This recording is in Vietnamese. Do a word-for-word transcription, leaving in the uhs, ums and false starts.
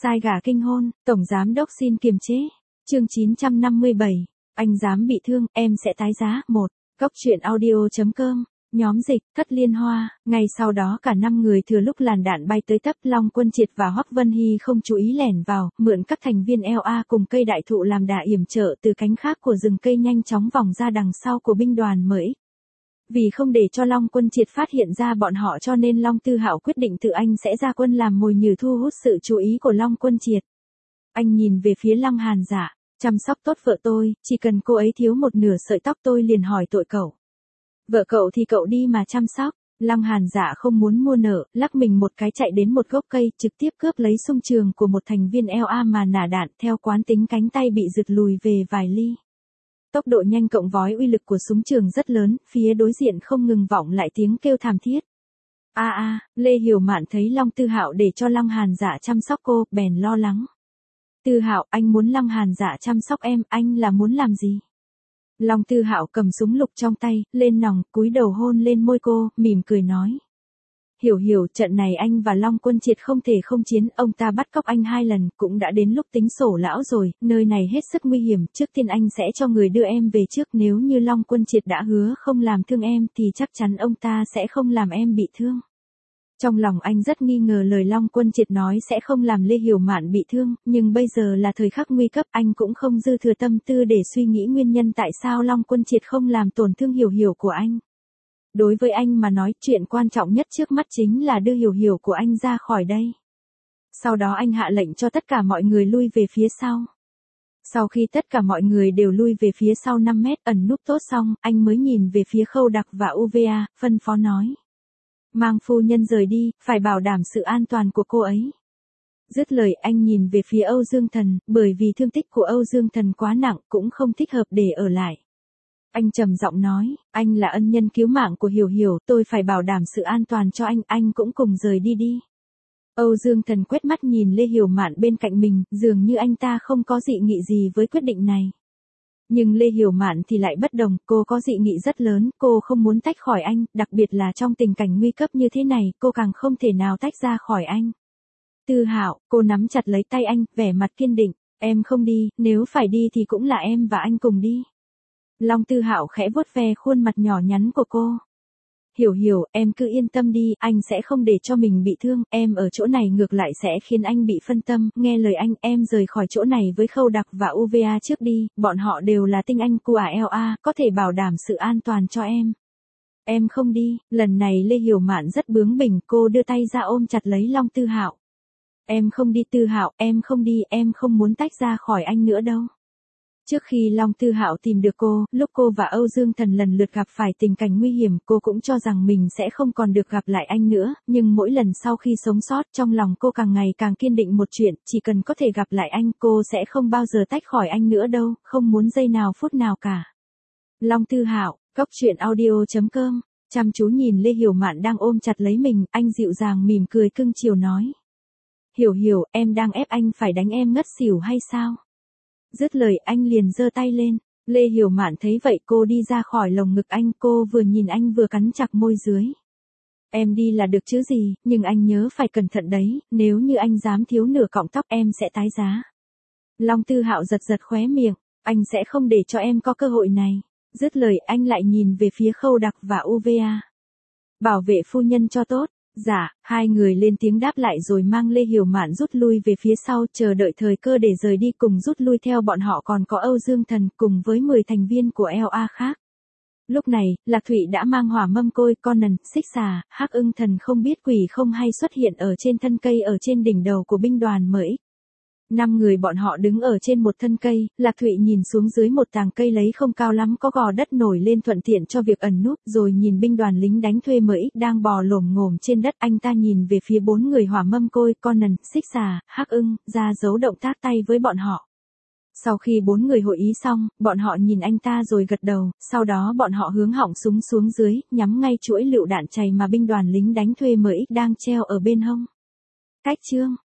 Sai gà kinh hôn, Tổng Giám Đốc xin kiềm chế. Chương chín trăm năm mươi bảy. Anh dám bị thương, em sẽ tái giá. một. Cốc truyện audio.com. Nhóm dịch, Thất Liên Hoa. Ngay sau đó cả năm người thừa lúc làn đạn bay tới tấp, Long Quân Triệt và Hoắc Vân Hy không chú ý lẻn vào, mượn các thành viên lờ a cùng cây đại thụ làm đà yểm trợ từ cánh khác của rừng cây nhanh chóng vòng ra đằng sau của binh đoàn mới. Vì không để cho Long Quân Triệt phát hiện ra bọn họ cho nên Long Tư Hạo quyết định tự anh sẽ ra quân làm mồi nhử thu hút sự chú ý của Long Quân Triệt. Anh nhìn về phía Lăng Hàn Dạ, chăm sóc tốt vợ tôi, chỉ cần cô ấy thiếu một nửa sợi tóc tôi liền hỏi tội cậu. Vợ cậu thì cậu đi mà chăm sóc. Lăng Hàn Dạ không muốn mua nợ, lắc mình một cái chạy đến một gốc cây, trực tiếp cướp lấy sung trường của một thành viên lờ a mà nả đạn, theo quán tính cánh tay bị giật lùi về vài ly. Tốc độ nhanh cộng vói uy lực của súng trường rất lớn, phía đối diện không ngừng vọng lại tiếng kêu thảm thiết. A a, Lê Hiểu Mạn thấy Long Tư Hạo để cho Lăng Hàn Dạ chăm sóc cô, bèn lo lắng. Tư Hạo, anh muốn Lăng Hàn Dạ chăm sóc em, anh là muốn làm gì? Long Tư Hạo cầm súng lục trong tay, lên nòng, cúi đầu hôn lên môi cô, mỉm cười nói. Hiểu hiểu, trận này anh và Long Quân Triệt không thể không chiến, ông ta bắt cóc anh hai lần, cũng đã đến lúc tính sổ lão rồi, nơi này hết sức nguy hiểm, trước tiên anh sẽ cho người đưa em về trước, nếu như Long Quân Triệt đã hứa không làm thương em thì chắc chắn ông ta sẽ không làm em bị thương. Trong lòng anh rất nghi ngờ lời Long Quân Triệt nói sẽ không làm Lê Hiểu Mạn bị thương, nhưng bây giờ là thời khắc nguy cấp, anh cũng không dư thừa tâm tư để suy nghĩ nguyên nhân tại sao Long Quân Triệt không làm tổn thương Hiểu Hiểu của anh. Đối với anh mà nói, chuyện quan trọng nhất trước mắt chính là đưa Hiểu Hiểu của anh ra khỏi đây. Sau đó anh hạ lệnh cho tất cả mọi người lui về phía sau. Sau khi tất cả mọi người đều lui về phía sau năm mét ẩn núp tốt xong, anh mới nhìn về phía Khâu Đặc và u vê a, phân phó nói. Mang phu nhân rời đi, phải bảo đảm sự an toàn của cô ấy. Dứt lời anh nhìn về phía Âu Dương Thần, bởi vì thương tích của Âu Dương Thần quá nặng cũng không thích hợp để ở lại. Anh trầm giọng nói, anh là ân nhân cứu mạng của Hiểu Hiểu, tôi phải bảo đảm sự an toàn cho anh, anh cũng cùng rời đi đi. Âu Dương Thần quét mắt nhìn Lê Hiểu Mạn bên cạnh mình, dường như anh ta không có dị nghị gì với quyết định này. Nhưng Lê Hiểu Mạn thì lại bất đồng, cô có dị nghị rất lớn, cô không muốn tách khỏi anh, đặc biệt là trong tình cảnh nguy cấp như thế này, cô càng không thể nào tách ra khỏi anh. Tư Hạo, cô nắm chặt lấy tay anh, vẻ mặt kiên định, em không đi, nếu phải đi thì cũng là em và anh cùng đi. Long Tư Hạo khẽ vuốt ve khuôn mặt nhỏ nhắn của cô. Hiểu Hiểu, em cứ yên tâm đi, anh sẽ không để cho mình bị thương, em ở chỗ này ngược lại sẽ khiến anh bị phân tâm, nghe lời anh, em rời khỏi chỗ này với Khâu Đặc và u vê a trước đi, bọn họ đều là tinh anh của lờ a, có thể bảo đảm sự an toàn cho em. Em không đi, lần này Lê Hiểu Mạn rất bướng bỉnh, cô đưa tay ra ôm chặt lấy Long Tư Hạo. Em không đi Tư Hạo, em không đi, em không muốn tách ra khỏi anh nữa đâu. Trước khi Long Tư Hạo tìm được cô, lúc cô và Âu Dương Thần lần lượt gặp phải tình cảnh nguy hiểm, cô cũng cho rằng mình sẽ không còn được gặp lại anh nữa, nhưng mỗi lần sau khi sống sót, trong lòng cô càng ngày càng kiên định một chuyện, chỉ cần có thể gặp lại anh, cô sẽ không bao giờ tách khỏi anh nữa đâu, không muốn giây nào phút nào cả. Long Tư Hạo, cốc truyện audio.com, chăm chú nhìn Lê Hiểu Mạn đang ôm chặt lấy mình, anh dịu dàng mỉm cười cưng chiều nói. Hiểu Hiểu, em đang ép anh phải đánh em ngất xỉu hay sao? Dứt lời anh liền giơ tay lên, Lê Hiểu Mạn thấy vậy cô đi ra khỏi lồng ngực anh, cô vừa nhìn anh vừa cắn chặt môi dưới. Em đi là được chứ gì, nhưng anh nhớ phải cẩn thận đấy, nếu như anh dám thiếu nửa cọng tóc em sẽ tái giá. Long Tư Hạo giật giật khóe miệng, anh sẽ không để cho em có cơ hội này. Dứt lời anh lại nhìn về phía Khâu Đặc và u vê a. Bảo vệ phu nhân cho tốt. Dạ, hai người lên tiếng đáp lại rồi mang Lê Hiểu Mạn rút lui về phía sau, chờ đợi thời cơ để rời đi. Cùng rút lui theo bọn họ còn có Âu Dương Thần cùng với mười thành viên của lờ a khác. Lúc này, Lạc Thụy đã mang hỏa mâm côi, Conan, Xích Xà, Hắc Ưng Thần không biết quỷ không hay xuất hiện ở trên thân cây ở trên đỉnh đầu của binh đoàn mới. Năm người bọn họ đứng ở trên một thân cây, Lạc Thụy nhìn xuống dưới một tàng cây lấy không cao lắm có gò đất nổi lên thuận tiện cho việc ẩn núp, rồi nhìn binh đoàn lính đánh thuê mới đang bò lổm ngổm trên đất, anh ta nhìn về phía bốn người hỏa mâm côi, Conan, Xích Xà, Hắc Ưng, ra dấu động tác tay với bọn họ. Sau khi bốn người hội ý xong, bọn họ nhìn anh ta rồi gật đầu, sau đó bọn họ hướng họng súng xuống dưới, nhắm ngay chuỗi lựu đạn chày mà binh đoàn lính đánh thuê mới đang treo ở bên hông. Cách chương